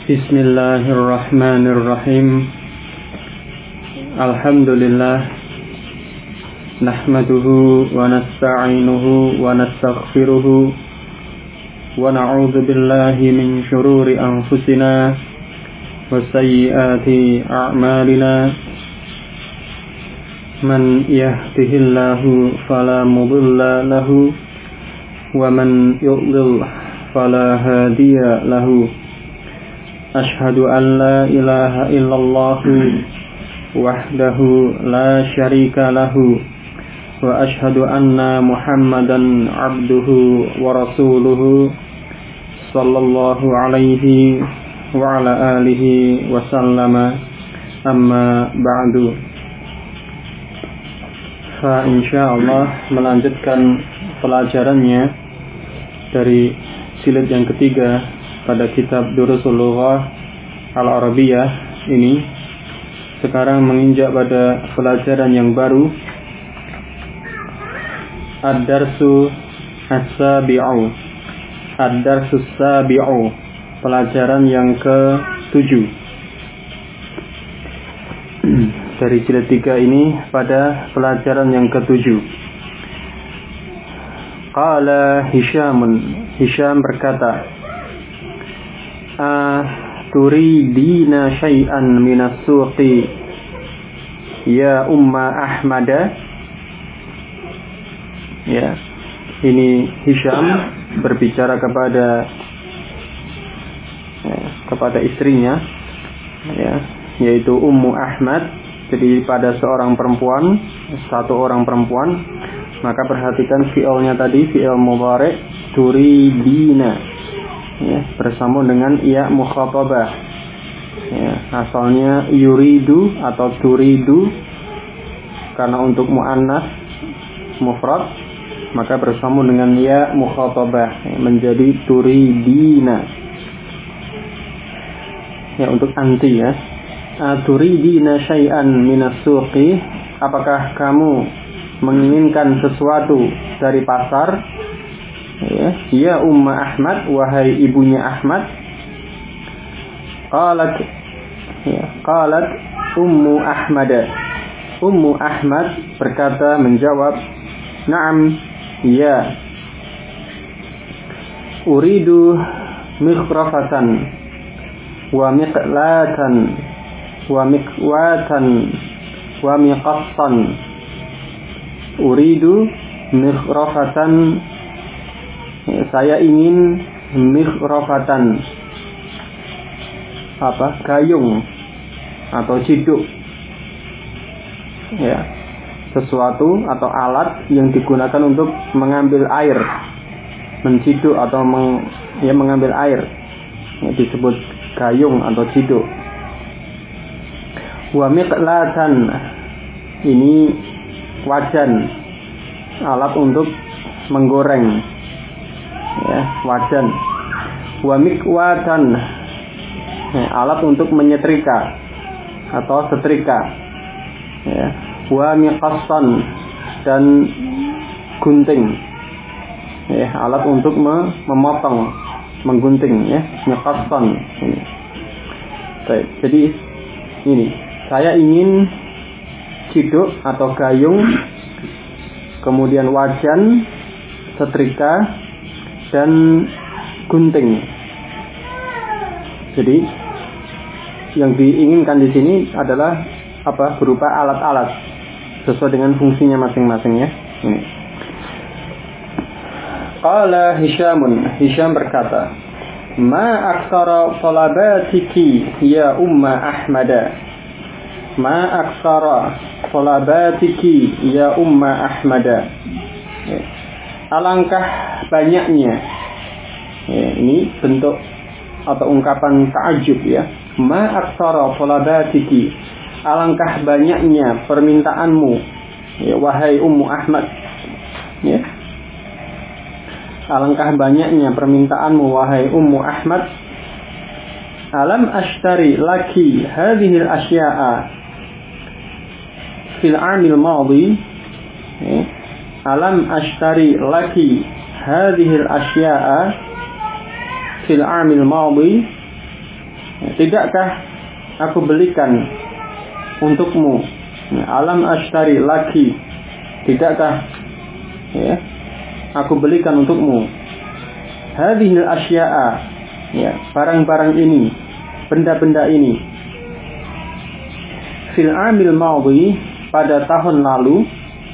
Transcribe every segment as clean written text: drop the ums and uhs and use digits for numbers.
Bismillahirrahmanirrahim. Alhamdulillah. Nahmaduhu wa nasta'inuhu wa nastaghfiruhu wa na'udzu billahi min shururi anfusina wa sayyiati a'malina. Man yahdihillahu fala mudilla lahu wa man yudlil fala hadiya lahu. Ashhadu an la ilaha illallah wahdahu la syarika lahu wa ashhadu anna Muhammadan abduhu wa rasuluhu sallallahu alaihi wa ala alihi wa sallama, amma ba'du. Fa insyaallah melanjutkan pelajarannya dari jilid yang ketiga pada kitab Durusul Lughah Al-Arabiyah ini. Sekarang menginjak pada pelajaran yang baru, Ad-Darsu As-Sabi'u. Ad-Darsu As-Sabi'u, pelajaran yang ke-7 dari jilid 3 ini. Pada pelajaran yang ke-7, Qala Hisham berkata, turidina syai'an minas suqi ya Umma Ahmada. Ya, ini Hisham berbicara kepada istrinya, ya, yaitu Ummu Ahmad. Jadi pada seorang perempuan, satu orang perempuan, maka perhatikan fi'ilnya tadi, fi'il mudhari' turidina, ya, bersambung dengan ya mukhatabah. Ya, asalnya yuridu atau turidu, karena untuk muannas mufrad maka bersambung dengan ya mukhatabah, ya, menjadi turidina. Ya, untuk anti, ya. Turidina syai'an minas suqi, apakah kamu menginginkan sesuatu dari pasar? Ya Umma Ahmad, wahai ibunya Ahmad. Qalat Ummu Ahmad. Ummu Ahmad berkata, menjawab, na'am, ya. Uridu mikhrafatan wa miqlatan wa mikwatan wa miqassan. Uridu mikhrafatan, saya ingin mikhrafatan, gayung atau ciduk, ya, sesuatu atau alat yang digunakan untuk mengambil air, menciduk atau mengambil air, ya, disebut gayung atau ciduk. Wa miqlatan, ini wajan, alat untuk menggoreng, ya, wajan. Wa mikwatan, ya, alat untuk menyetrika atau setrika, ya. Wa miqassan, dan gunting, ya, alat untuk memotong, menggunting, ya, miqassan ini. Baik, jadi ini, saya ingin ciduk atau gayung, kemudian wajan, setrika, dan gunting. Jadi yang diinginkan di sini adalah berupa alat-alat sesuai dengan fungsinya masing-masing, ya. Ini. Qala Hisham berkata, ma aktsara talabatiki ya Umma Ahmada. Ma aktsara talabatiki ya Umma Ahmada. Alangkah banyaknya, ya, ini bentuk atau ungkapan ta'ajub, ya. Ma aktsara talabatiki, alangkah banyaknya permintaanmu, ya, wahai Ummu Ahmad, ya. Alangkah banyaknya permintaanmu, wahai Ummu Ahmad. Alam ashtari laki hadhil asya'a fil 'amil madhi. Alam ashtari laki hadhil asya'a fil 'amil madhi. Tidakkah aku belikan untukmu? Alam ashtari laki, tidakkah aku belikan untukmu? Hadhil asya'a, barang-barang ini, benda-benda ini. Fil amil madhi, pada tahun lalu.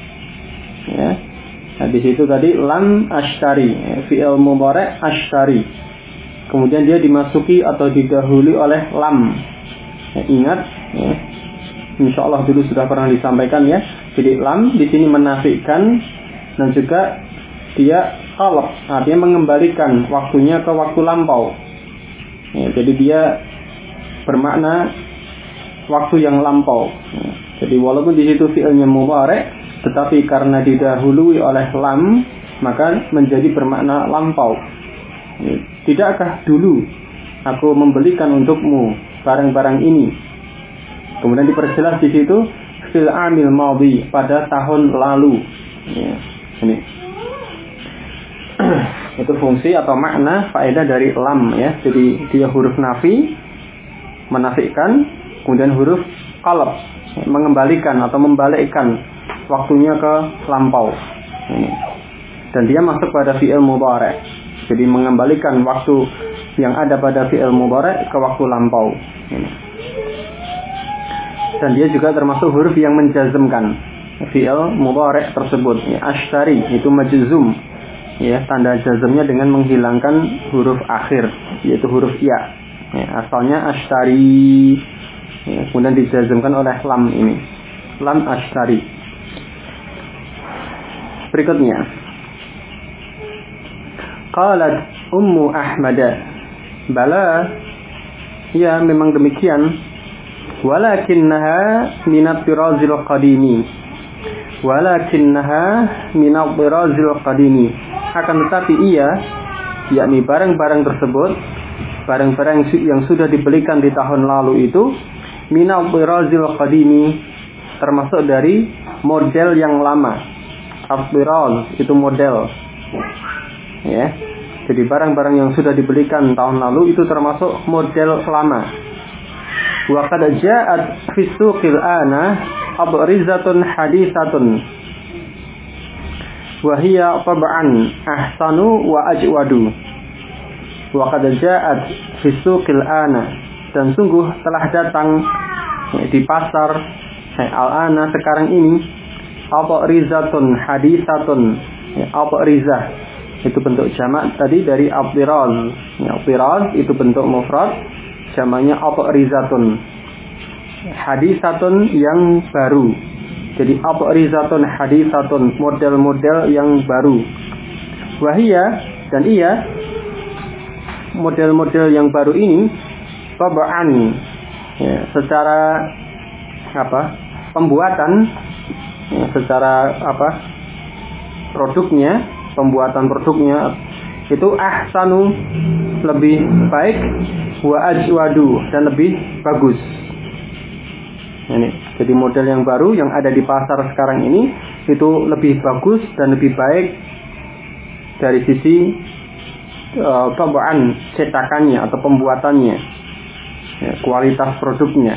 Di situ tadi lam ashtari, fi'il mudhari' ashtari. Kemudian dia dimasuki atau didahului oleh lam. Ingat, insyaallah dulu sudah pernah disampaikan ya. Jadi lam di sini menafikan dan juga dia qalb, artinya mengembalikan waktunya ke waktu lampau. Jadi dia bermakna waktu yang lampau. Jadi walaupun di situ fi'ilnya mudhari', tetapi karena didahului oleh lam, maka menjadi bermakna lampau. Tidakkah dulu aku membelikan untukmu barang-barang ini? Kemudian diperjelas di situ fil amil madhi, pada tahun lalu. Ini itu fungsi atau makna faedah dari lam ya. Jadi dia huruf nafi, menafikan, kemudian huruf qalb, mengembalikan atau membalikkan waktunya ke lampau. Dan dia masuk pada fi'il mudhari'. Jadi mengembalikan waktu yang ada pada fi'il mudhari' ke waktu lampau. Dan dia juga termasuk huruf yang menjazmkan fi'il mudhari' tersebut. Ashtari itu majzum. Tanda jazmnya dengan menghilangkan huruf akhir, yaitu huruf ya. Asalnya ashtari, kemudian dijazmkan oleh lam ini. Lam ashtari. Berikutnya, qalat Ummu Ahmad, bala, ya memang demikian. Walakinnaha minat tirazil qadimi. Walakinnaha minat tirazil qadimi. Akan tetapi ia, yakni barang-barang tersebut, barang-barang yang sudah dibelikan di tahun lalu itu, minat tirazil qadimi, termasuk dari model yang lama. Al-tiraz itu model. Jadi barang-barang yang sudah dibelikan tahun lalu itu termasuk model lama. Wa qad ja'at fi suqil ana abrizatun haditsatun wa hiya tab'an ahsanu wa ajwadu. Wa qad ja'at fi suqil ana, dan sungguh telah datang di pasar al-ana sekarang ini abrizatun haditsatun. Abrizah itu bentuk jamak tadi dari abdiraz. Abdiraz itu bentuk mufrad, jamaknya abrizatun. Haditsatun yang baru. Jadi abrizatun haditsatun, model-model yang baru. Wahia, dan ia, model-model yang baru ini tab'an, secara pembuatan, secara produknya, pembuatan produknya itu ahsanu, lebih baik, wa ajwadu, dan lebih bagus. Jadi model yang baru yang ada di pasar sekarang ini itu lebih bagus dan lebih baik dari sisi tab'an, cetakannya atau pembuatannya, kualitas produknya.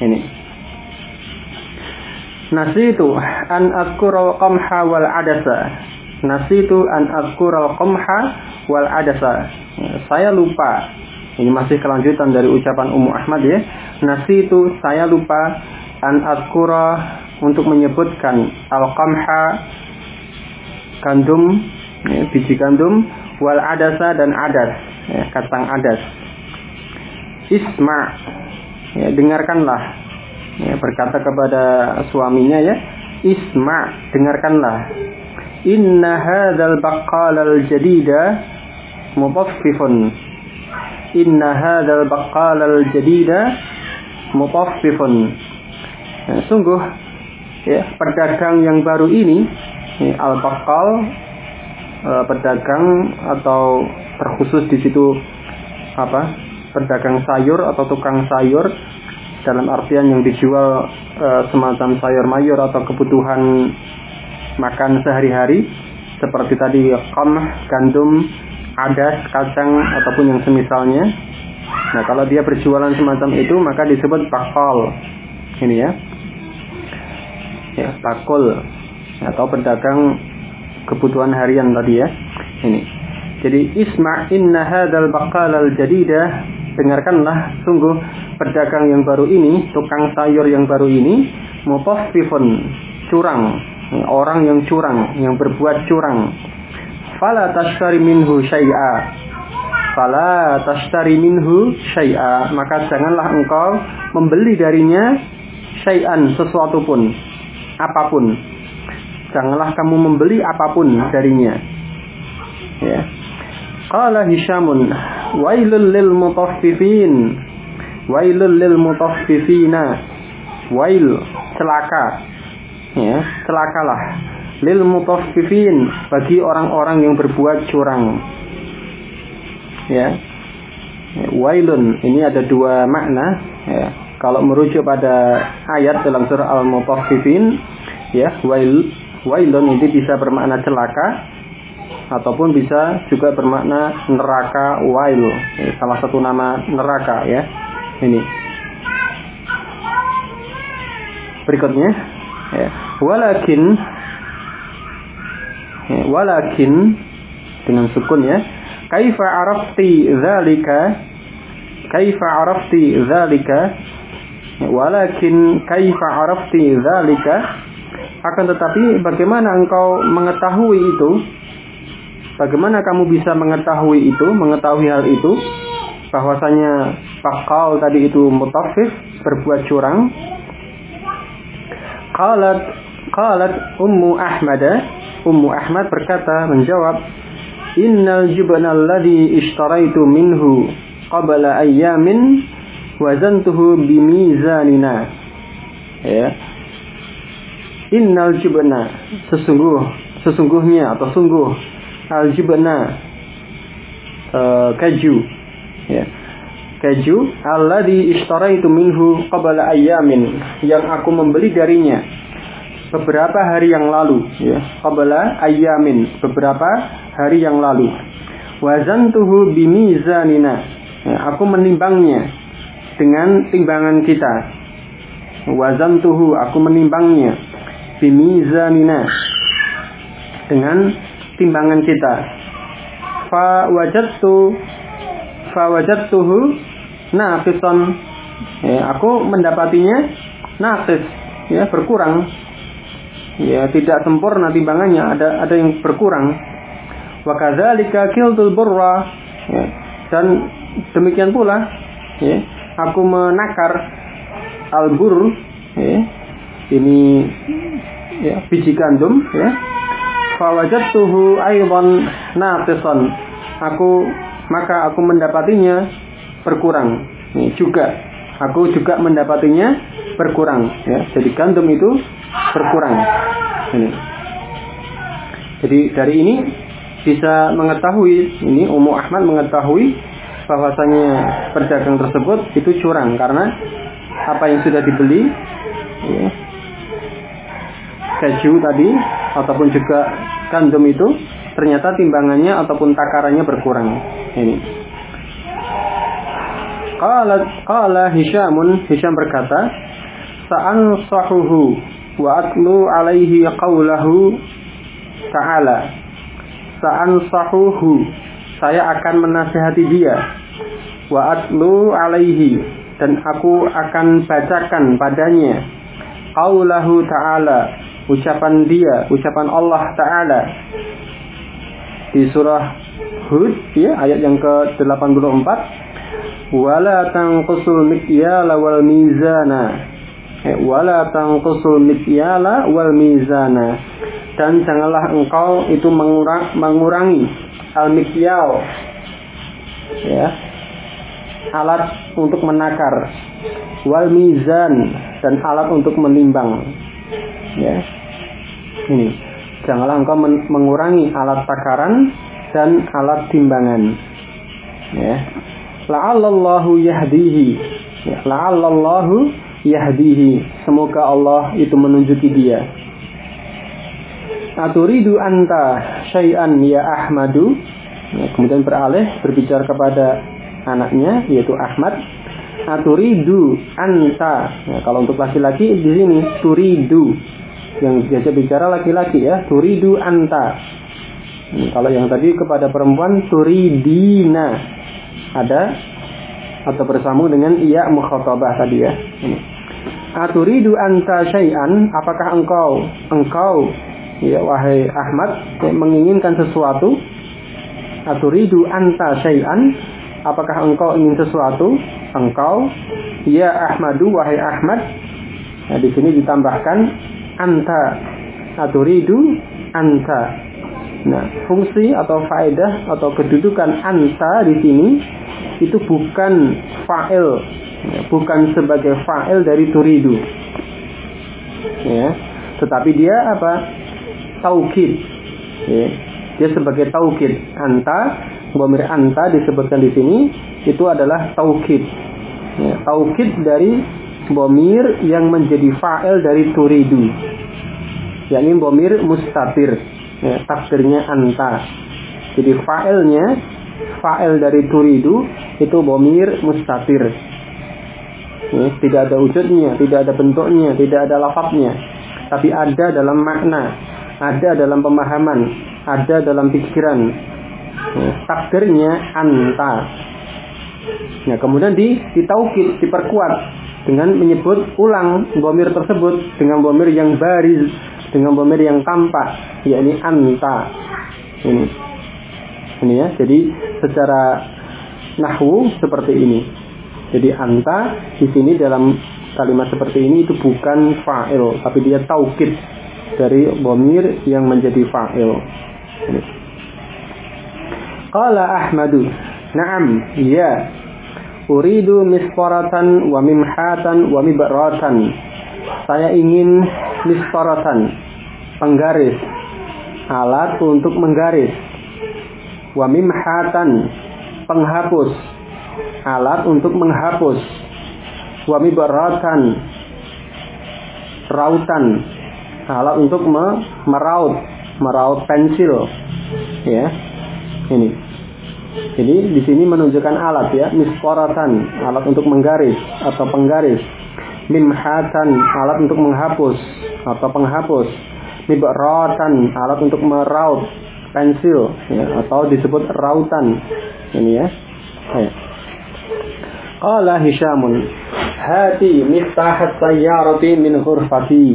Nasitu an azkural qamha wal adasa. Nasitu an azkural qamha wal adasa. Saya lupa. Ini masih kelanjutan dari ucapan Ummu Ahmad ya. Nasitu, saya lupa, an azkura, untuk menyebutkan al-qamha, gandum, biji gandum, wal adasa, dan adas, kacang adas. Isma, dengarkanlah, berkata kepada suaminya ya, isma, dengarkanlah. Inna hadzal baqqal al-jadida mutaffifun. Inna hadzal baqqal al-jadida mutaffifun. Sungguh pedagang yang baru ini, al-baqqal, pedagang atau terkhusus di situ pedagang sayur atau tukang sayur, dalam artian yang dijual semacam sayur mayur atau kebutuhan makan sehari-hari seperti tadi qamh, gandum, adas, kacang ataupun yang semisalnya. Nah, kalau dia berjualan semacam itu maka disebut bakal. Ini ya. Ya, bakul atau pedagang kebutuhan harian tadi ya. Ini. Jadi isma' inna hadzal baqal al-jadidah, dengarkanlah sungguh pedagang yang baru ini, tukang sayur yang baru ini, mutaffifun, curang, orang yang curang, yang berbuat curang. Fala tashtari minhu syai'a. Fala tashtari minhu syai'a, maka janganlah engkau membeli darinya syai'an, sesuatu pun, apapun. Janganlah kamu membeli apapun darinya. Ya. Qala Hisyamun, wailul lil mutaffifin. Wailul lil mutaffifina. Wail, celaka. Ya, celakalah lil mutaffifin, bagi orang-orang yang berbuat curang. Ya. Wailun ini ada dua makna ya. Kalau merujuk pada ayat dalam surah Al-Mutaffifin ya, wailun ini bisa bermakna celaka ataupun bisa juga bermakna neraka. Wail ya, salah satu nama neraka ya. Ini berikutnya ya. Walakin dengan sukun ya. Kaifa arafti dzalika walakin kaifa arafti dzalika, akan tetapi bagaimana engkau mengetahui itu, bagaimana kamu bisa mengetahui hal itu, bahwasanya bakal tadi itu mutaffif, berbuat curang. Qalat Ummu Ahmad berkata, menjawab, innal jubna alladhi ishtaraitu minhu qabla ayyamin wazantuhu bimizanina. Ya. Innal jubna, sesungguhnya atau sungguh, al jubna keju ya. Keju alladhi ishtaraitu minhu qabla ayyamin, yang aku membeli darinya beberapa hari yang lalu ya. Qabla ayyamin, beberapa hari yang lalu. Wazantuhu bimizanina, ya, aku menimbangnya dengan timbangan kita. Wazantuhu, aku menimbangnya bimizanina, dengan timbangan kita. Fawajadtuhu naqisan, ya, aku mendapatinya naqis ya, berkurang ya, tidak sempurna timbangannya, ada yang berkurang. Wa kadzalika kiltul burra ya, dan demikian pula ya, aku menakar al-burr ya, ini ya, biji gandum ya. Fawajadtuhu aidan naqisan, maka aku mendapatinya berkurang ya, juga aku juga mendapatinya berkurang ya. Jadi gandum itu berkurang ini. Jadi dari ini bisa mengetahui, ini Ummu Ahmad mengetahui bahwasanya pedagang tersebut itu curang karena apa yang sudah dibeli ya, keju tadi ataupun juga gandum itu ternyata timbangannya ataupun takarannya berkurang ini. Qala Hisyam berkata, sa'ansahuhu wa atlu alaihi qawlahu ta'ala. Sa'ansahuhu, saya akan menasihati dia. Wa atlu alaihi, dan aku akan bacakan padanya qawlahu ta'ala, ucapan Allah Ta'ala di surah Hud ya, ayat yang ke-84. Wala tanqusul mikyala wal mizana. Wala tanqusul mikyala wal mizana, dan janganlah engkau itu mengurangi al-mikyal ya, alat untuk menakar, wal mizan, dan alat untuk menimbang ya. Ini, janganlah engkau mengurangi alat takaran dan alat timbangan ya. La'allallahu yahdihi ya, la'allallahu yahdihi, semoga Allah itu menunjuki dia. Aturidu anta syai'an ya Ahmadu ya, kemudian beralih berbicara kepada anaknya yaitu Ahmad. Aturidu anta. Nah, kalau untuk laki-laki di sini turidu. Yang biasa bicara laki-laki ya, turidu anta. Kalau yang tadi kepada perempuan turidina. Ada atau bersambung dengan iya mukhatabah tadi ya. Aturidu anta syai'an, apakah engkau ya wahai Ahmad menginginkan sesuatu? Aturidu anta syai'an, apakah engkau ingin sesuatu? Engkau ya Ahmadu wahai Ahmad. Nah, di sini ditambahkan anta. Aturidu anta. Nah, fungsi atau faedah atau kedudukan anta di sini itu bukan fa'il, bukan sebagai fa'il dari turidu. Ya, tetapi dia apa? Taukid. Ya, dia sebagai taukid. Anta, dhamir anta disebutkan di sini itu adalah taukid. Ya, taukid dari dhamir yang menjadi fa'il dari turidu. Yakni dhamir mustatir. Ya, takdirnya anta. Jadi fa'il dari turidu itu dhamir mustatir. Ya, tidak ada wujudnya, tidak ada bentuknya, tidak ada lafadznya, tapi ada dalam makna, ada dalam pemahaman, ada dalam pikiran. Ya, takdirnya anta. Nah, kemudian ditaukid, diperkuat dengan menyebut ulang dhamir tersebut dengan dhamir yang bariz, dengan dhamir yang tampak, yakni anta. Ini ya. Jadi secara nahwu seperti ini. Jadi anta di sini dalam kalimat seperti ini itu bukan fa'il, tapi dia taukid dari dhamir yang menjadi fa'il. Qala Ahmadu, na'am, ya. Uridu misfaratan wa mimhatan wa mibratan. Saya ingin misfaratan, penggaris, alat untuk menggaris. Wa mimhatan, penghapus, alat untuk menghapus. Wa mibratan, rautan, alat untuk meraut pensil. Ya. Ini. Jadi di sini menunjukkan alat ya, misfaratan, alat untuk menggaris atau penggaris. Mimhatan, alat untuk menghapus atau penghapus. Mibratan, alat untuk meraut pensil ya, atau disebut rautan. Ini ya. Qala Hisyamun, hati miftah as-sayyarati min ghurfati.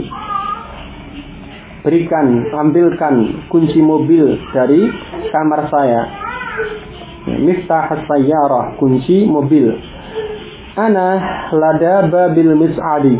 Ambilkan kunci mobil dari kamar saya. Miftah as-sayyarah, kunci mobil. Ana lada babil mis'adi.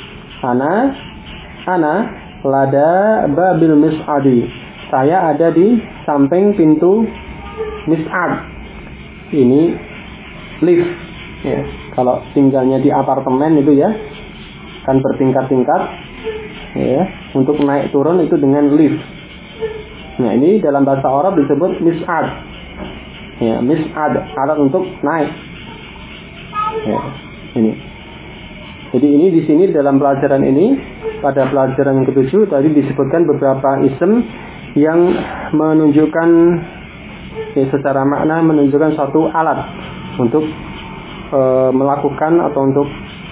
Ana lada babil mis'adi. Saya ada di samping pintu mis'ad. Ini lift. Ya, kalau tinggalnya di apartemen itu ya, kan bertingkat-tingkat. Ya, untuk naik turun itu dengan lift. Nah, ini dalam bahasa Arab disebut mis'ad. Ya, mis'ad, alat untuk naik. Ya, ini. Jadi ini di sini dalam pelajaran ini, pada pelajaran yang ke-7 tadi disebutkan beberapa ism yang menunjukkan ya, secara makna menunjukkan suatu alat untuk melakukan atau untuk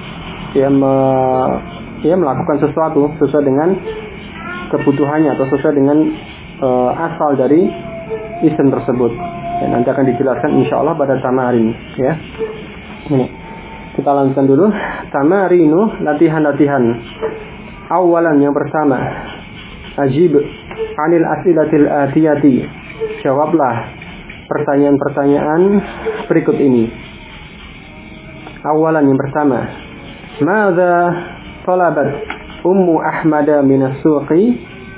melakukan sesuatu sesuai dengan kebutuhannya atau sesuai dengan asal dari ism tersebut. Dan nanti akan dijelaskan insyaallah pada tamarin ya. Ini. Kita lanjutkan dulu tamarinu, latihan-latihan. Awalan, yang pertama, ajib anil as'ilatil atiyati. Jawablah pertanyaan-pertanyaan berikut ini. Awalan, yang pertama, madza talabat ummu ahmada minas suqi?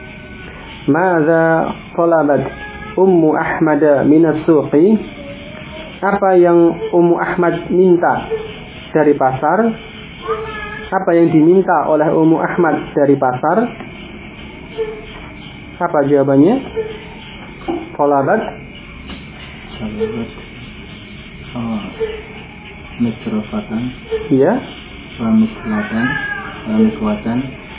Madza talabat ummu ahmada minas suqi? Apa yang Ummu Ahmad minta dari pasar? Apa yang diminta oleh Ummu Ahmad dari pasar? Apa jawabannya? Talabat mikrofatan. Ya. Mikrofatan. Mikrofatan.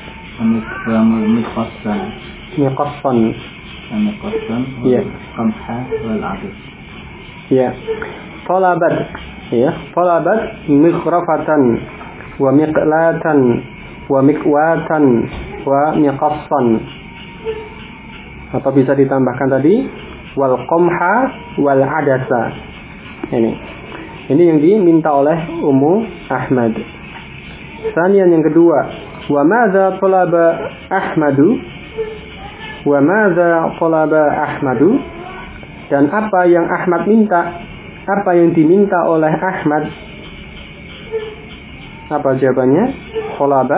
Miqassan. Miqassan. Ya. Qamha wal 'adad. Ya. Talabat Ya, talabat mikhrafatan wa miqlatan wa miqwatan wa miqassan. Atau bisa ditambahkan tadi wal qamha wal adasa. Ini yang diminta oleh Ummu Ahmad. Sanian yang kedua, wa madza talaba Ahmadu? Wa madza talaba Ahmadu? Dan apa yang Ahmad minta? Apa yang diminta oleh Ahmad? Apa jawabannya? Talaba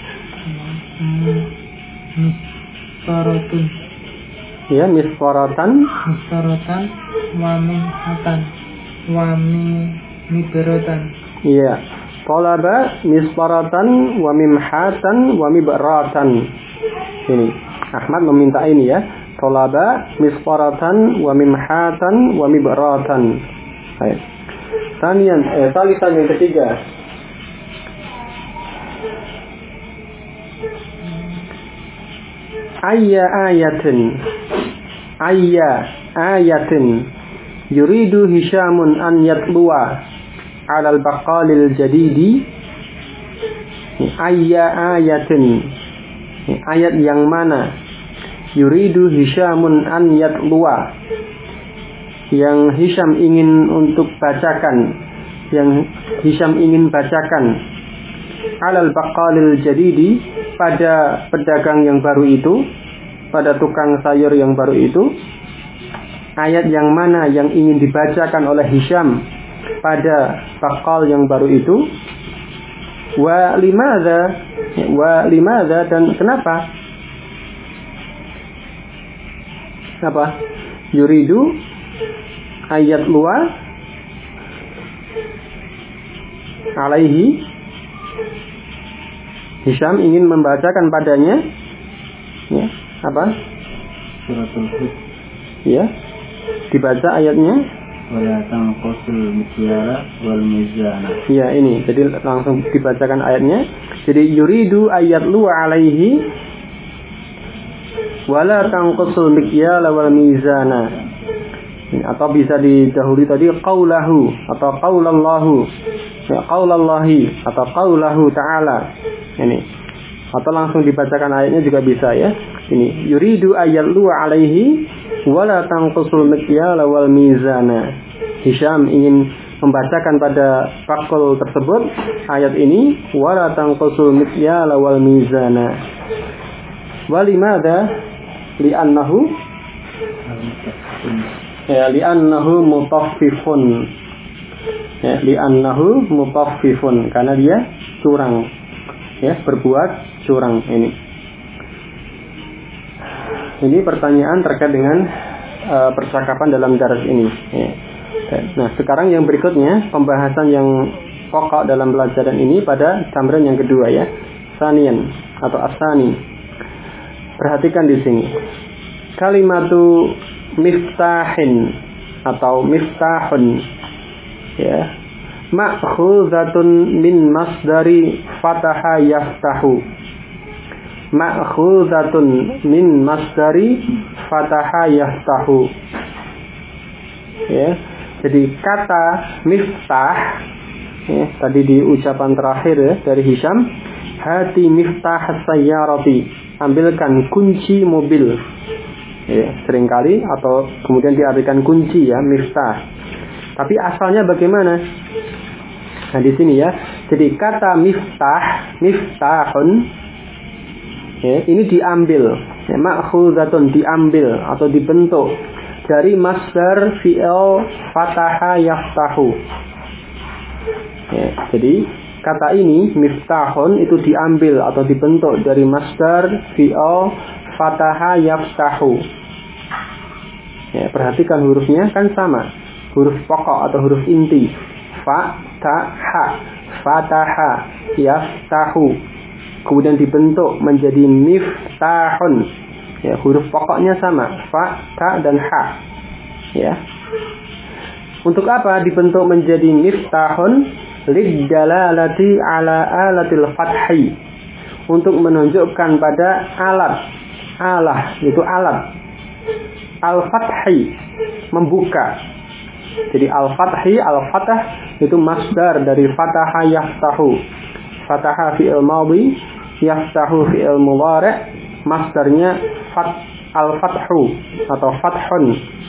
misfaratun. Ya, misfaratan wa minhatan wa mibratan. Iya. Talaba misfaratan wa mimhatan wa mibratan. Ini Ahmad meminta ini ya. Talaba misfaratan wa mimhatan wa mibratan. Baik. Talisan yang ketiga. Ayya ayatin yuridu Hisyamun an yatluwa alal baqalil jadidi. Ayya ayatin, ayat yang mana yuridu Hisyamun an yatluwa, yang Hisyam ingin untuk bacakan, yang Hisyam ingin bacakan alal baqalil jadidi, pada pedagang yang baru itu, pada tukang sayur yang baru itu. Ayat yang mana yang ingin dibacakan oleh Hisyam pada baqal yang baru itu? Wa limadza, dan kenapa? Apa? Yuridu ayat luar alaihi, Hisyam ingin membacakan padanya, ya, apa? Suratul Hud. Ya, dibaca ayatnya. Wala tanqusul mikyala wal mizana. Ya, ini. Jadi langsung dibacakan ayatnya. Jadi yuridu ayat lu alaihi wala tanqusul mikyala wal mizana. Atau bisa didahului tadi qaulahu atau qaulallahu. Ya, qaulallahi atau qaulahu ta'ala. Ini. Atau langsung dibacakan ayatnya juga bisa ya. Ini yuridu ayat lu alaihi wala tanqusul mikyala wal mizana. Hisyam ingin membacakan pada fakul tersebut ayat ini, wala tanqusul mikyala wal mizana. Walimada? Li'annahu mutaffifun. Ya, li'annahu mutaffifun, karena dia curang. Ya, berbuat curang ini. Ini pertanyaan terkait dengan percakapan dalam daras ini. Ya. Nah, sekarang yang berikutnya pembahasan yang pokok dalam pelajaran ini pada tamrin yang kedua ya, sanian atau asani. Perhatikan di sini. Kalimatu miftahin atau miftahun ya, ma'khuzatun min masdari fataha yaftahu. Ma'khuzatun min masdari fataha yaftahu. Ya, jadi kata miftah ya, tadi di ucapan terakhir ya, dari Hisyam, hati miftah sayyarati, ambilkan kunci mobil. Ya, seringkali atau kemudian diartikan kunci ya, miftah. Tapi asalnya bagaimana? Nah, di sini ya. Jadi kata miftahun ya, ini diambil ya, ma'khuzatun, diambil atau dibentuk dari masdar fi'il fataha yaftahu. Ya, jadi kata ini miftahun itu diambil atau dibentuk dari masdar fi'il fataha yaftahu. Ya, perhatikan hurufnya kan sama, huruf pokok atau huruf inti. Fataha yaftahu, kemudian dibentuk menjadi miftahun. Ya, huruf pokoknya sama, fa, ta, dan ha. Ya. Untuk apa dibentuk menjadi miftahun? Liddalalati ala alatil fathi, untuk menunjukkan pada alah, itu alat al-fathi, membuka. Jadi al-fathi, al-fatah itu masdar dari fataha yaftahu. Fataha fi'il madhi, yaftahu fi'il mudhari', masdarnya al-fathu atau fathun.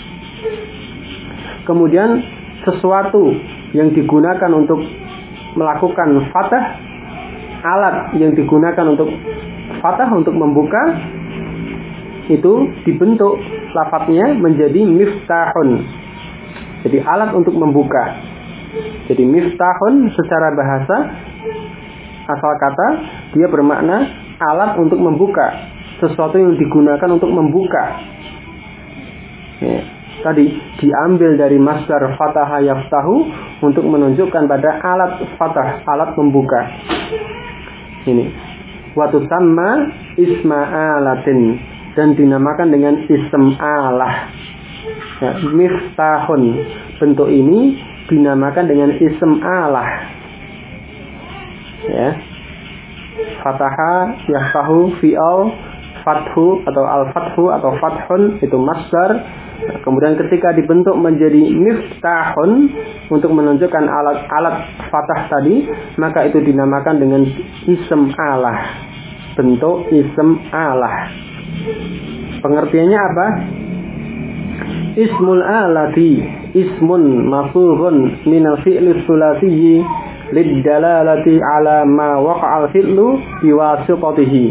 Kemudian sesuatu yang digunakan untuk melakukan fatah, alat yang digunakan untuk fatah, untuk membuka, itu dibentuk lafadznya menjadi miftahun. Jadi alat untuk membuka. Jadi miftahun secara bahasa asal kata dia bermakna alat untuk membuka, sesuatu yang digunakan untuk membuka. Ya, tadi diambil dari masdar fataha yaftahu untuk menunjukkan pada alat fatah, alat membuka. Ini wa tusamma isma alatin, dan dinamakan dengan ism alah. Ya, miftahun bentuk ini dinamakan dengan ism alah. Ya, fataha yaftahu fi'al fathu atau al-fathu atau fathun itu masdar. Kemudian ketika dibentuk menjadi miftahun untuk menunjukkan alat fatah tadi, maka itu dinamakan dengan ism alah, bentuk ism alah. Pengertiannya apa? Ismul alati ismun maf'ulun minal fi'li tsulatsi liddalalati ala ma waqa'al fi'lu biwasitatihi.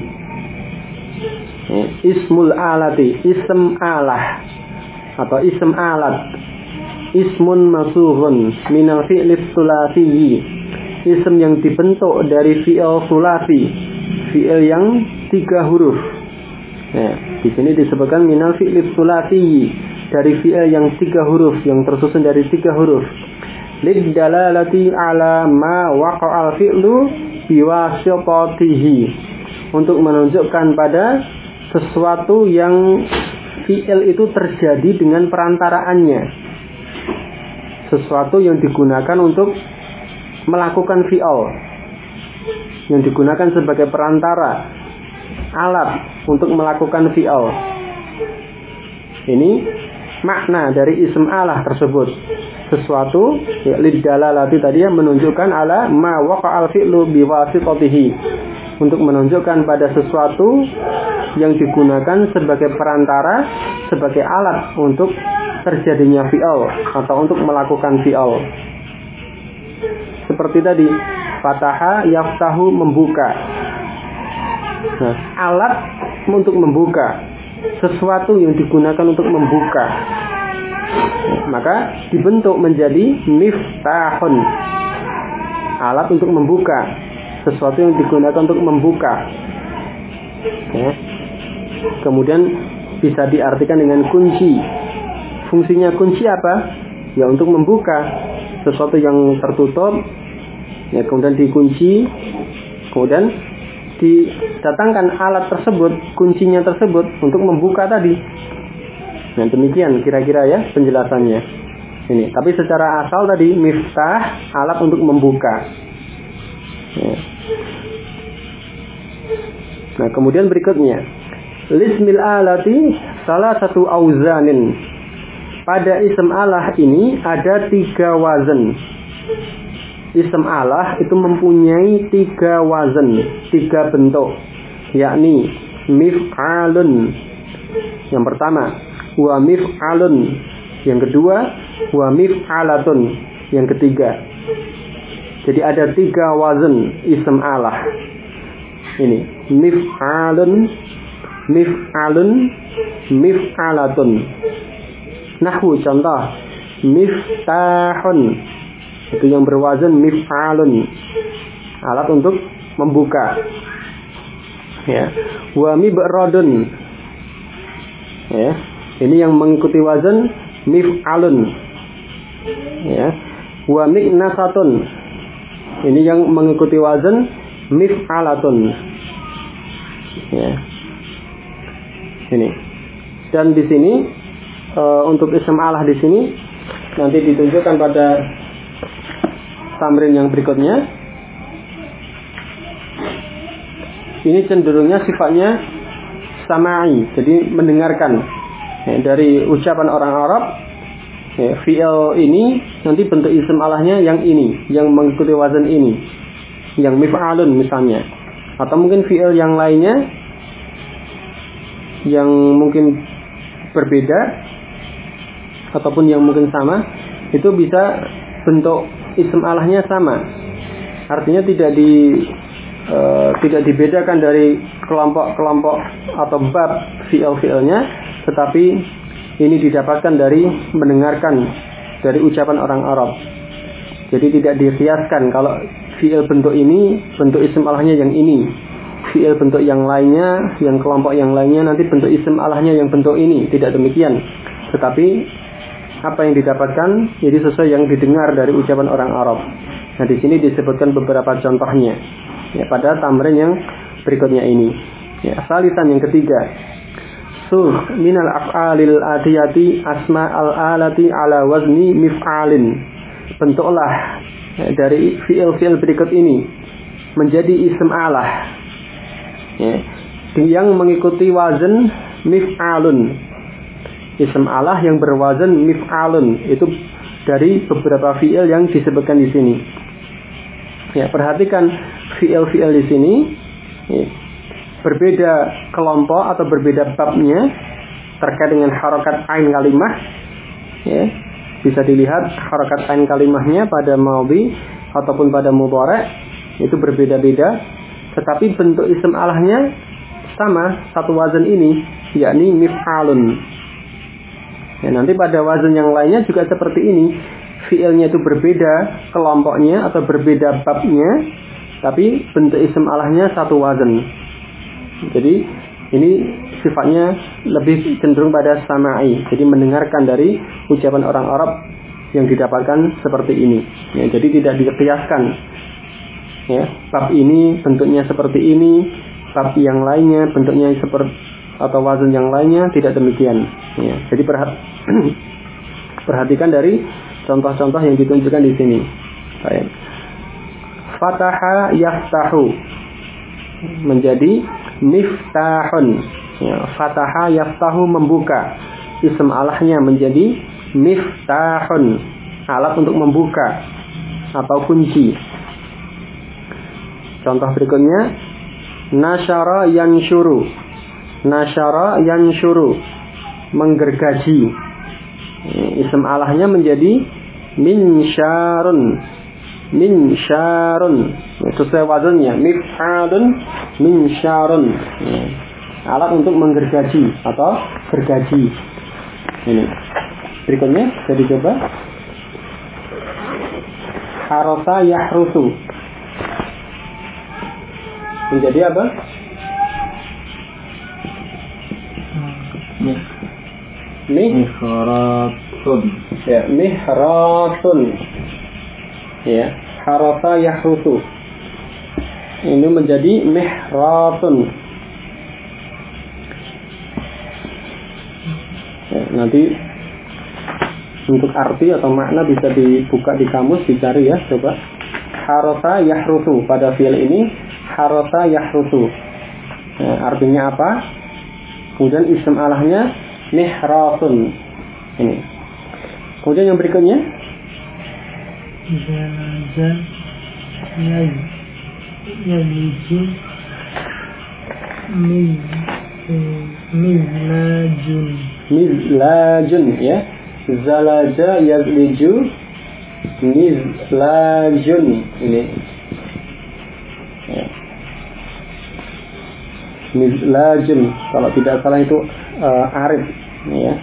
Ismul alati, ism alah atau ism alat, ismun maf'ulun minal fi'li tsulatsi, ism yang dibentuk dari fi'il tsulasi, fi'il yang 3 huruf. Nah, di sini disebutkan minal fi'li tsulasi, dari fi'il yang 3 huruf, yang tersusun dari 3 huruf. Liddalalati ala ma waqa'al fi'lu biwasitatihi, untuk menunjukkan pada sesuatu yang fi'il itu terjadi dengan perantaraannya, sesuatu yang digunakan untuk melakukan fi'il, yang digunakan sebagai perantara, alat untuk melakukan fi'il. Ini makna dari ism alah tersebut, sesuatu ya, liddalalati tadi yang menunjukkan ala ma waqa'al fi'lu biwasitatihi, untuk menunjukkan pada sesuatu yang digunakan sebagai perantara, sebagai alat untuk terjadinya fi'il atau untuk melakukan fi'il. Seperti tadi, fataha yaftahu, membuka. Nah, alat untuk membuka, sesuatu yang digunakan untuk membuka, maka dibentuk menjadi miftahun, alat untuk membuka, sesuatu yang digunakan untuk membuka. Ya. Kemudian bisa diartikan dengan kunci. Fungsinya kunci apa? Ya, untuk membuka sesuatu yang tertutup, ya, kemudian dikunci, kemudian didatangkan alat tersebut, kuncinya tersebut untuk membuka tadi. Nah, demikian kira-kira ya penjelasannya. Ini, tapi secara asal tadi miftah, alat untuk membuka. Ya. Nah, kemudian berikutnya, lismil alati salah satu auzanin. Pada ism alah ini ada 3 wazan. Ism alah itu mempunyai 3 wazan, 3 bentuk, yakni mif'alun yang pertama, wa mif'alun yang kedua, wa mif'alatun yang ketiga. Jadi ada 3 wazan ism alah. Ini mif'alun, mif'alun, mif'alatun. Nahwu contoh, miftahun itu yang berwazan mif'alun, alat untuk membuka. Ya, wa mibradun, ya, ini yang mengikuti wazan mif'alun. Ya, wa miknasatun, ini yang mengikuti wazan mif'alatun. Ya, ini. Dan di sini untuk ism alah di sini nanti ditunjukkan pada tamrin yang berikutnya. Ini cenderungnya sifatnya sama'i, jadi mendengarkan ya, dari ucapan orang Arab Ya, fi'il ini nanti bentuk isim Allahnya yang ini, yang mengikuti wazan ini, yang mif'alun misalnya, atau mungkin fi'il yang lainnya yang mungkin berbeda ataupun yang mungkin sama, itu bisa bentuk isim Allahnya sama. Artinya tidak dibedakan dari kelompok-kelompok atau bab fi'il-fi'ilnya, tetapi ini didapatkan dari mendengarkan dari ucapan orang Arab. Jadi tidak dikiaskan kalau fi'il bentuk ini, bentuk isim Allahnya yang ini, fi'il bentuk yang lainnya, yang kelompok yang lainnya nanti bentuk isim Allahnya yang bentuk ini. Tidak demikian. Tetapi apa yang didapatkan jadi sesuai yang didengar dari ucapan orang Arab. Nah, di sini disebutkan beberapa contohnya. Ya, pada tamrin yang berikutnya ini. Ya, salisan yang ketiga. Minal af'alil atiyati asma al-alati ala wazni mif'alin. Bentuklah dari fi'il-fi'il berikut ini menjadi isim alah, ya, yang mengikuti wazan mif'alun. Isim alah yang berwazan mif'alun itu dari beberapa fi'il yang disebutkan di sini. Ya, perhatikan fi'il-fi'il di sini. Ya, berbeda kelompok atau berbeda babnya terkait dengan harokat ain kalimah. Ya, bisa dilihat harokat ain kalimahnya pada madhi ataupun pada mudhari' itu berbeda-beda, tetapi bentuk isim alahnya sama, satu wazan ini, yakni mif'alun. Ya, nanti pada wazan yang lainnya juga seperti ini, fi'ilnya itu berbeda kelompoknya atau berbeda babnya, tapi bentuk isim alahnya satu wazan. Jadi ini sifatnya lebih cenderung pada sama'i, jadi mendengarkan dari ucapan orang Arab yang didapatkan seperti ini. Ya, jadi tidak dikiaskan. Ya, bab ini bentuknya seperti ini, bab yang lainnya bentuknya seperti atau wazan yang lainnya tidak demikian. Ya, jadi perhatikan dari contoh-contoh yang ditunjukkan di sini. Baik. Fataha yaftahu menjadi miftahun. Ya, fataha yaftahu membuka. Isim alahnya menjadi miftahun, alat untuk membuka atau kunci. Contoh berikutnya, nasyara yansyuru. Nasyara yansyuru menggergaji. Isim alahnya menjadi minsyarun. Minsyarun sesuai wazannya, mif'alun minsyarun. Alat untuk menggergaji atau gergaji. Ini berikutnya bisa dicoba. Harasa yahrusu menjadi apa? Mihratun. Ya, mihratun. Ya, harasa yahrusu ini menjadi mihratun. Ya, nanti untuk arti atau makna bisa dibuka di kamus, dicari ya, coba. Harasa yahrusu, pada fi'il ini harasa yahrusu. Ya, artinya apa? Kemudian isim alahnya mihratun. Ini. Kemudian yang berikutnya zalaza yaliju mizlajun, ya. Zalaja yaliju mizlajun. Ini ya. Mizlajun, kalau tidak salah itu arif, ya.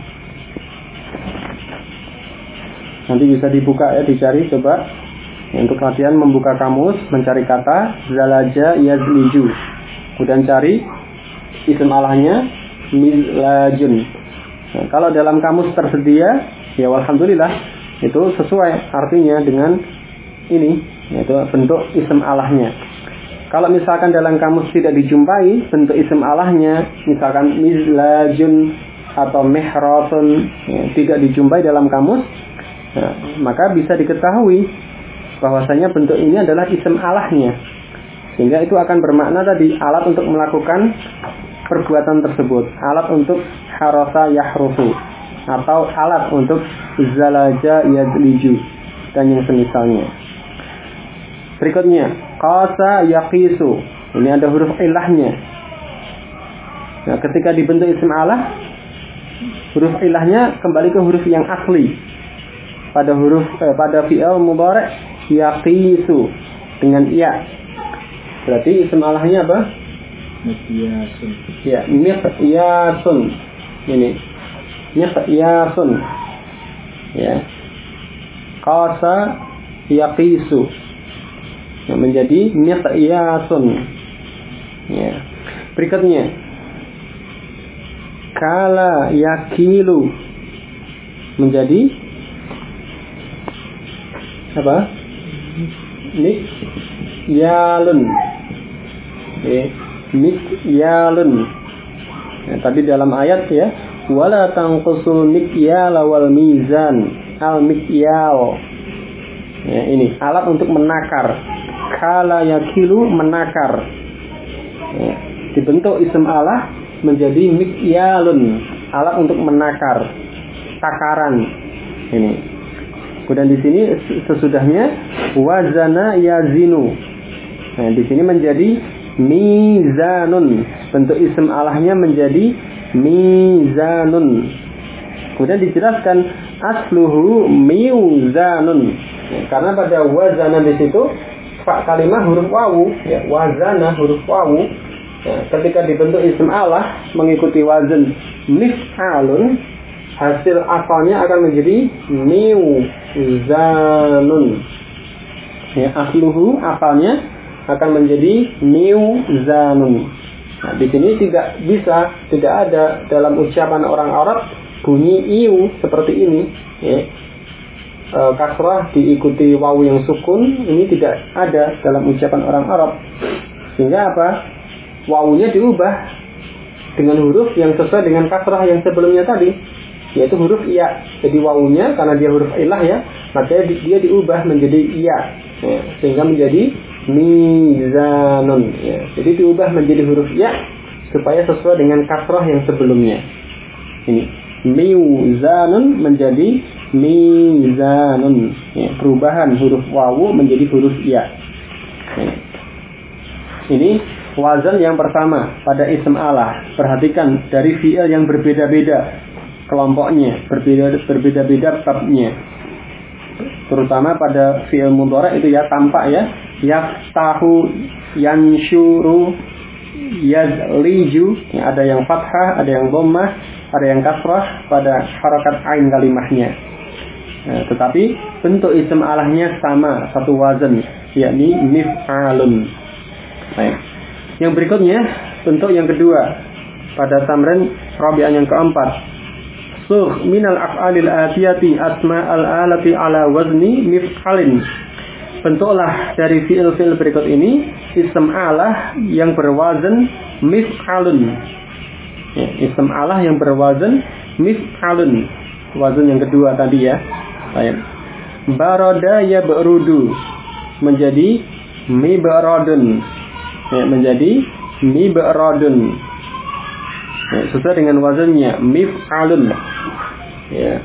Nanti bisa dibuka ya, dicari coba. Untuk latihan membuka kamus, mencari kata zalaja yazliju. Kemudian cari isim alahnya mizlajun. Nah, kalau dalam kamus tersedia, ya alhamdulillah, itu sesuai artinya dengan ini, yaitu bentuk isim alahnya. Kalau misalkan dalam kamus tidak dijumpai bentuk isim alahnya, misalkan mizlajun atau mihratun, ya, tidak dijumpai dalam kamus, nah, maka bisa diketahui bahwasanya bentuk ini adalah isim alahnya, sehingga itu akan bermakna tadi alat untuk melakukan perbuatan tersebut, alat untuk harasa yahrusu. atau alat untuk zalaja yadliju dan yang semisalnya. Berikutnya qasa yaqisu, ini ada huruf ilahnya. Nah, ketika dibentuk isim alah, huruf ilahnya kembali ke huruf yang asli pada fi'il mudhari' yaqisu dengan ya. Berarti isim alahnya apa? Miqyasun. Ya, miqyasun. Ini miqyasun. Ya. Qasa yaqisu. Yang menjadi miqyasun. Ya. Berikutnya kala yakilu menjadi apa? Mikyalun. Mikyalun. Ya, tadi dalam ayat ya, wala tanqusul mikyala wal mizan. Al mikyal. Ya, ini alat untuk menakar. Kala yakilu menakar. Ya, dibentuk isim alah menjadi mikyalun, alat untuk menakar, takaran. Ini. Kemudian di sini sesudahnya wazana yazinu. Nah, di sini menjadi mizanun. Bentuk isim alahnya menjadi mizanun. Kemudian dijelaskan asluhu mizanun. Ya, karena pada wazana di situ kalimah huruf wawu, ya, wazana huruf wawu. Ya, ketika dibentuk isim alah mengikuti wazan mif'alun, hasil asalnya akan menjadi mizanun. Ya, asluhu asalnya akan menjadi mizanun. Nah, di sini tidak ada dalam ucapan orang Arab bunyi iu seperti ini. Ya. Kasrah diikuti wawu yang sukun, ini tidak ada dalam ucapan orang Arab. Sehingga apa? Wawunya diubah dengan huruf yang sesuai dengan kasrah yang sebelumnya tadi, yaitu huruf iya. Jadi wawunya karena dia huruf ilah ya, maka dia diubah menjadi iya, ya, sehingga menjadi mizanun. Ya. Jadi diubah menjadi huruf iya supaya sesuai dengan kasrah yang sebelumnya. Ini mizanun menjadi mizanun. Ya, perubahan huruf wawu menjadi huruf iya. Ya. Ini wazan yang pertama pada isim alah. Perhatikan dari fi'il yang berbeda-beda kelompoknya, berbeda-beda babnya. Terutama pada fi'il mudhari' itu ya tampak ya, yaftahu, yansyuru, yazliju, ya, ada yang fathah, ada yang dhammah, ada yang kasrah pada harakat ain kalimahnya. Nah, tetapi bentuk isim alahnya sama, satu wazan, yakni mif'alun. Baik. Yang berikutnya, bentuk yang kedua pada tamrin rabi'an yang keempat. Sugh minal af'alil atiyati asma'al alati ala wazni mif'alin. Bentuklah dari fi'il-fi'il berikut ini isim alah yang berwazan mif'alun. Ya, isim alah yang berwazan mif'alun. Wazan yang kedua tadi ya. Baik. Barada yabrudu menjadi mibradun. Ya, menjadi mibradun. Ya, sesuai dengan wazannya mif'alun. Ya.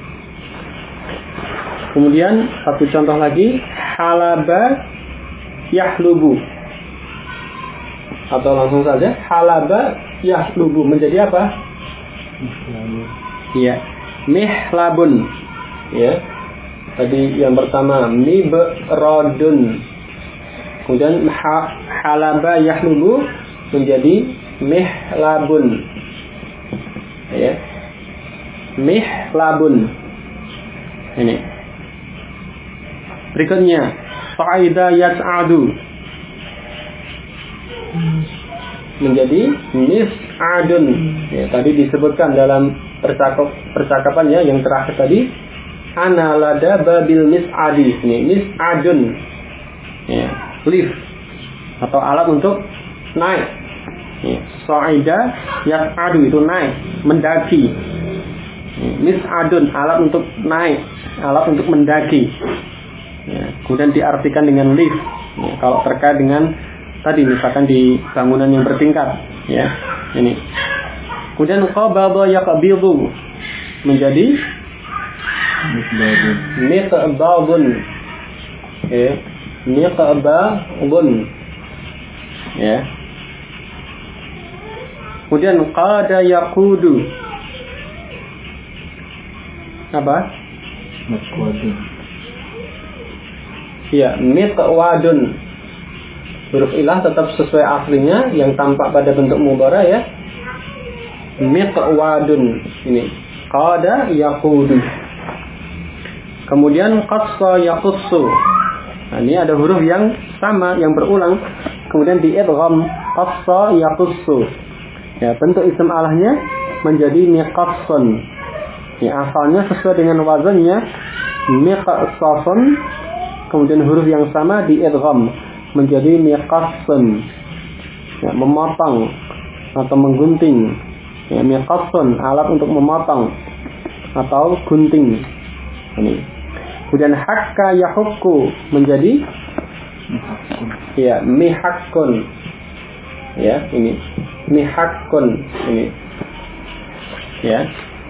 Kemudian satu contoh lagi, halaba yahlubu. Atau langsung saja, halaba yahlubu menjadi apa? Ya, mihlabun. Ya. Tadi yang pertama mibradun. Kemudian halaba yahlubu menjadi mihlabun. Ya. Mihlabun. Ini. Berikutnya, fa'ida yas'adu menjadi mis'adun. Ya, tadi disebutkan dalam percakapannya yang terakhir tadi, ana lada babil mis'adi. Ini mis'adun. Ya. Lift atau alat untuk naik. Sa'ida yas'adu itu naik, mendaki. Mis'adun alat untuk naik, alat untuk mendaki. Ya, kemudian diartikan dengan lift. Ya, kalau terkait dengan tadi misalkan di bangunan yang bertingkat, ya. Ini. Kemudian qabada yaqbidu menjadi miqdadun. Ya, miqdadun. Ya. Kemudian qada yaqudu. Apa? Miqwadun. Ya, miqwadun. Huruf ilah tetap sesuai aslinya yang tampak pada bentuk mudhari ya. Miqwadun. Ini qada yaqudu. Kemudian qassa yaqussu. Nah, ini ada huruf yang sama yang berulang kemudian diidgham qassa yaqussu. Ya, bentuk isim alahnya menjadi miqassun. Ya, asalnya sesuai dengan wazannya miqassun. Kemudian huruf yang sama diidgham menjadi miqassun. Ya, memotong atau menggunting. Ya, miqassun alat untuk memotong atau gunting. Ini. Kemudian hakka yahukku menjadi ya mihakkun. Ya, ini mihakkun ini. Ya.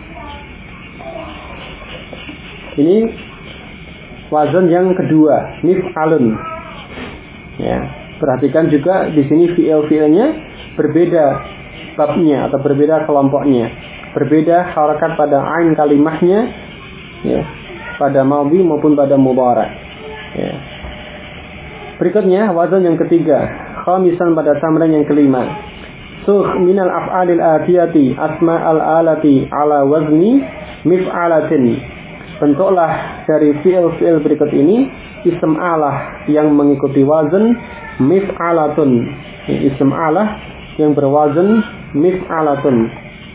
Ini wazan yang kedua, mif'alun. Ya, perhatikan juga di sini fi'il-fi'ilnya berbeda babnya atau berbeda kelompoknya. Berbeda harakat pada ain kalimahnya ya, pada madhi maupun pada mudhari'. Ya. Berikutnya wazan yang ketiga, khamisan pada tamrin yang kelima. Sukh minal af'alil atiyati asma'al alati ala wazni mif'alatin. Bentuklah dari fi'il-fi'il berikut ini isim alah yang mengikuti wazan mif'alatun. Isim alah yang berwazan mif'alatun.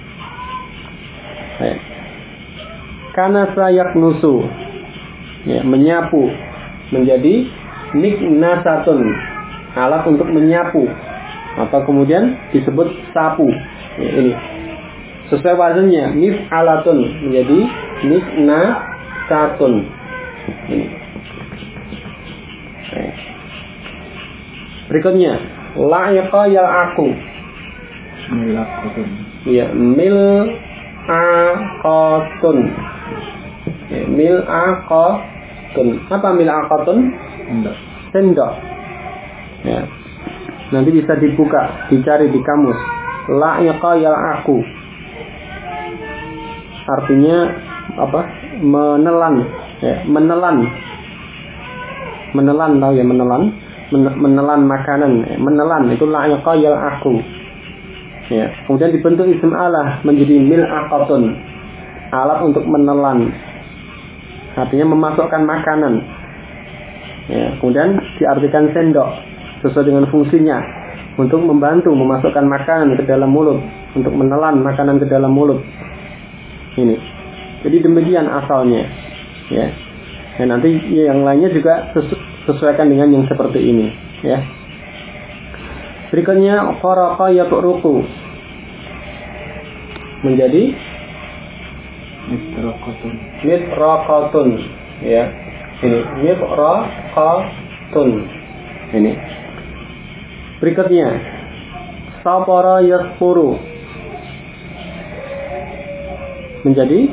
Kana sayaknusu. Ya, menyapu menjadi miknasatun, alat untuk menyapu atau kemudian disebut sapu. Ya, ini sesuai wazannya mif'alatun menjadi miknasatun. Ini. Berikutnya la'iqa yal'aqu. Milaqatun. Ya, mil'aqatun. Ya, mil'aqatun. Apa mil'aqatun? Sendok. Ya. Nanti bisa dibuka, dicari di kamus. La'iqa yal'aqu. Artinya apa? Menelan. Ya, menelan. Menelan tahu ya menelan? Menelan makanan. Menelan itu la'iqa yal'aqu. Ya. Kemudian dibentuk isim alah menjadi mil'aqatun. Alat untuk menelan. Artinya memasukkan makanan. Ya, kemudian diartikan sendok sesuai dengan fungsinya untuk membantu memasukkan makanan ke dalam mulut, untuk menelan makanan ke dalam mulut. Ini. Jadi demikian asalnya. Ya. Dan nanti yang lainnya juga sesuaikan dengan yang seperti ini. Ya. Berikutnya faraqa yatruqu menjadi mitraqatun. Ya. Ini mitraqatun. Ini. Berikutnya sapara yasfuru menjadi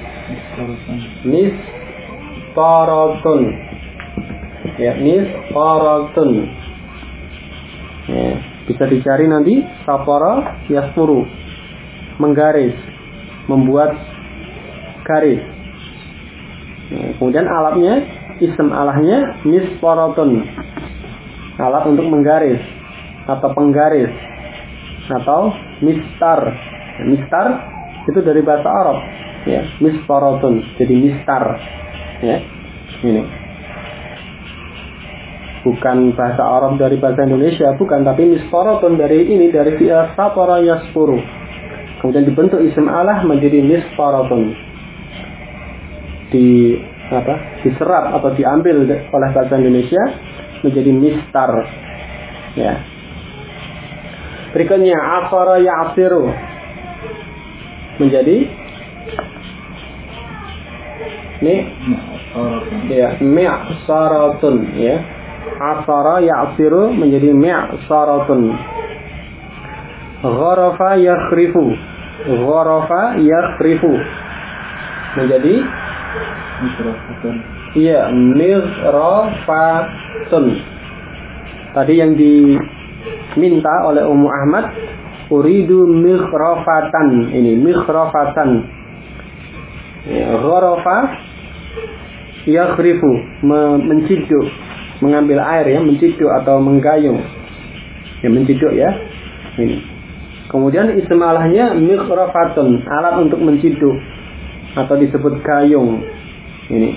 nisfaratun. Ya, nisfaratun. Ya, bisa dicari nanti sapara yasfuru, menggaris, membuat garis. Ya, kemudian alatnya isim alahnya nisfaratun, alat untuk menggaris atau penggaris atau mistar. Mistar itu dari bahasa Arab, ya, misfaratun, jadi mistar. Ya, ini bukan bahasa Arab dari bahasa Indonesia, bukan, tapi misfaratun dari fi'il sapara yasfuru. Kemudian dibentuk isim alah menjadi misfaratun. Diserap atau diambil oleh bahasa Indonesia menjadi mistar. Ya. Berikutnya asara ya'siru menjadi mi'saratun. Ya. Asara ya'siru menjadi mi'saratun. Gharafa yakhrifu. Gharafa yakhrifu. menjadi Mikrofatun. iya mighrafatun. Tadi yang diminta oleh Ummu Ahmad uridu mighrafatan, ini mighrafatan. Ya, gharafa yaghrifu, menciduk, mengambil air ya, menciduk atau menggayung. Ya menciduk ya. Ini. Kemudian isim alahnya mighrafatun, alat untuk menciduk atau disebut gayung. Ini.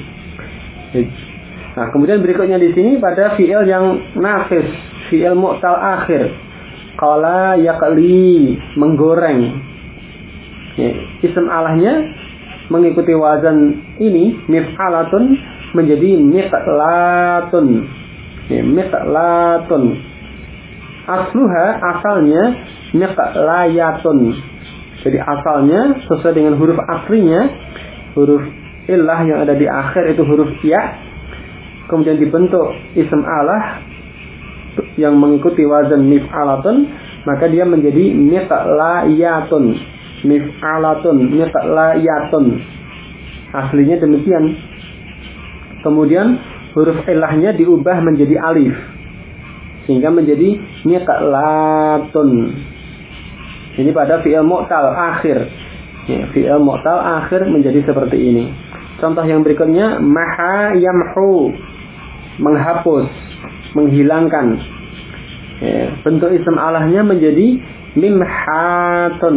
Nah, kemudian berikutnya di sini pada fi'il yang nafis, fi'il mu'tal akhir. Qala yaqli, menggoreng. Ya, isim alahnya mengikuti wazan ini mif'alatun menjadi miqlatun. Ya, miqlatun. Asluha, asalnya miqlayatun. Jadi asalnya sesuai dengan huruf aslinya, huruf illah yang ada di akhir itu huruf ya. Kemudian dibentuk isim alah yang mengikuti wazan mif'alatun, maka dia menjadi miqlayatun. Mif'alatun, miqlayatun. Aslinya demikian. Kemudian huruf illahnya diubah menjadi alif sehingga menjadi miqlatun. Ini pada fi'il mu'tal akhir. Ya, fi'il mu'tal akhir menjadi seperti ini. Contoh yang berikutnya maha yamhu, menghapus, menghilangkan. Ya, bentuk isim alahnya menjadi mimhatun.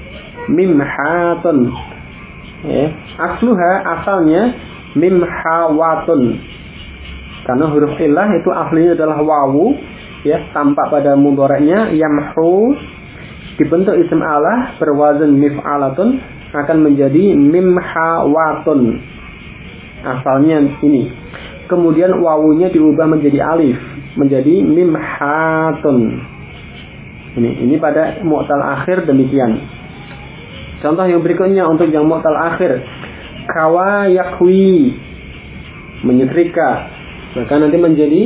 Mimhatun. Ya, asluha, asalnya mimhawatun. Karena huruf illah itu aslinya adalah wawu, ya, tampak pada mudhari'nya yamhu, dibentuk isim alah berwazan mif'alatun akan menjadi mimhawatun. Asalnya ini. Kemudian wawunya diubah menjadi alif, menjadi mimhatun. Ini pada mu'tal akhir demikian. Contoh yang berikutnya untuk yang mu'tal akhir, kawa yakwi, menyetrika, maka nanti menjadi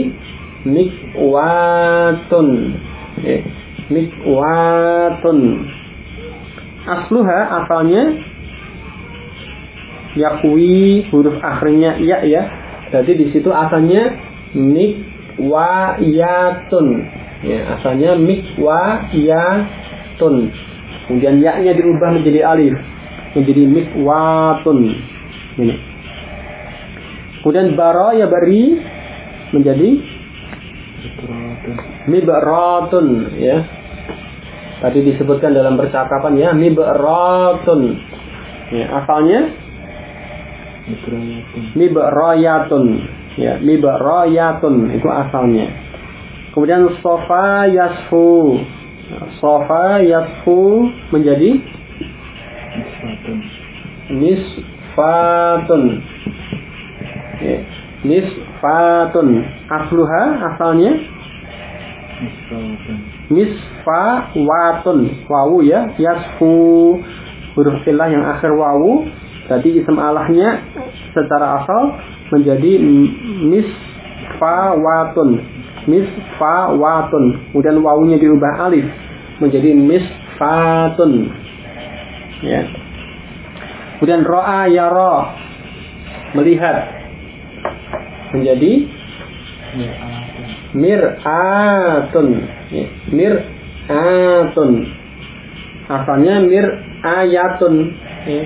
mikwatun. Mikwatun. Asluha, asalnya yakwi, huruf akhirnya ya. Jadi di situ asalnya mikwayatun. Ya, asalnya mikwayatun. Kemudian ya-nya diubah menjadi alif, menjadi mikwatun. Ini. Kemudian bara ya bari menjadi mibratun, ya. Tadi disebutkan dalam percakapan ya, mibratun. Ya, asalnya mibrayatun. Ya, mibrayatun itu asalnya. Kemudian sofa yasfu. Sofa yasfu menjadi nisfatun. Ya, nisfatun. Asluha, asalnya nisfawatun. Wawu ya, yasfu, huruf illah yang akhir wawu. Jadi isim alahnya secara asal menjadi nisfawatun. Nisfawatun. Kemudian wawunya diubah alif menjadi nisfatun. Ya. Kemudian ro'a yara, melihat, menjadi mir'atun. Ya. Mir'atun. Asalnya mir'ayatun. Ya.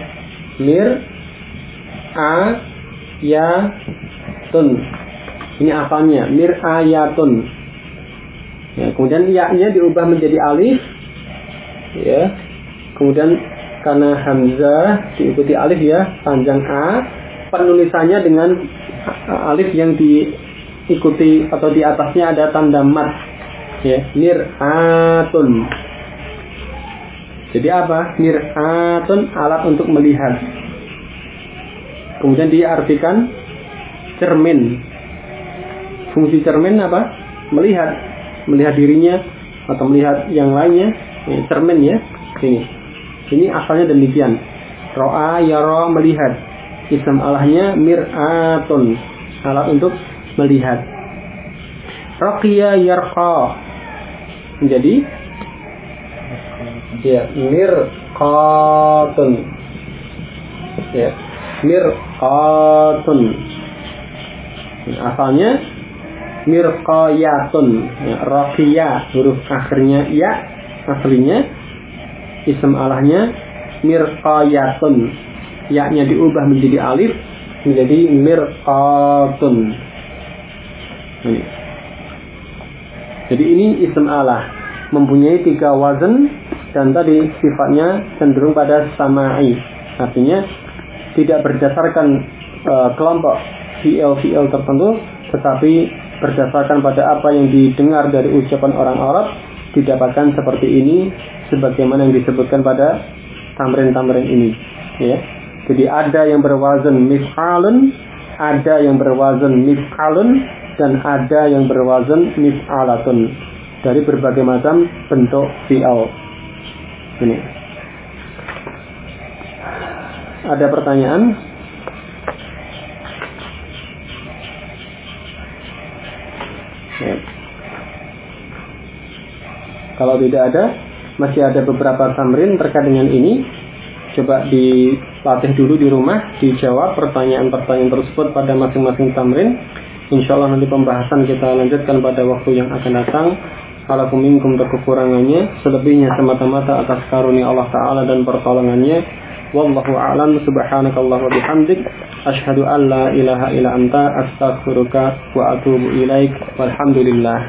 Mir'ayatun. Ini asalnya mir'ayatun. Ya, kemudian ya-nya diubah menjadi alif. Ya. Kemudian karena hamzah diikuti alif ya, panjang a, penulisannya dengan alif yang diikuti atau di atasnya ada tanda mat. Ya, mir'atun. Jadi apa? Mir'atun, alat untuk melihat. Kemudian diartikan cermin. Fungsi cermin apa? Melihat dirinya atau melihat yang lainnya. Ini cermin ya. Ini asalnya demikian. Ro'a yara, melihat. Isim alahnya mir'atun, alat untuk melihat. Raqiya yarqa menjadi ya mirqatun. Ya. mirqatun. Asalnya mirqayatun, ya, raqiyah, huruf akhirnya ya, aslinya ism alahnya mirqayatun, ya-nya diubah menjadi alif menjadi mirqatun. Ini. Jadi ini ism alah, mempunyai 3 wazan dan tadi sifatnya cenderung pada sama'i, artinya tidak berdasarkan kelompok fi'il tertentu, tetapi berdasarkan pada apa yang didengar dari ucapan orang Arab, didapatkan seperti ini sebagaimana yang disebutkan pada tamrin-tamrin ini, ya. Jadi ada yang berwazan mif'alun, ada yang berwazan mif'alun, dan ada yang berwazan mif'alatun dari berbagai macam bentuk fi'il. Ini. Ada pertanyaan? Ya. Kalau tidak ada, masih ada beberapa tamrin terkait dengan ini. Coba dilatih dulu di rumah, dijawab pertanyaan-pertanyaan tersebut pada masing-masing tamrin. Insyaallah nanti pembahasan kita lanjutkan pada waktu yang akan datang. Alakum minkum kekurangannya, selebihnya semata-mata atas karunia Allah Ta'ala dan pertolongannya. Wallahu a'lam. Subhanakallah wa bihamdik, asyhadu an la ilaha illa anta, astaghfiruka wa atubu ilaik. Walhamdulillah.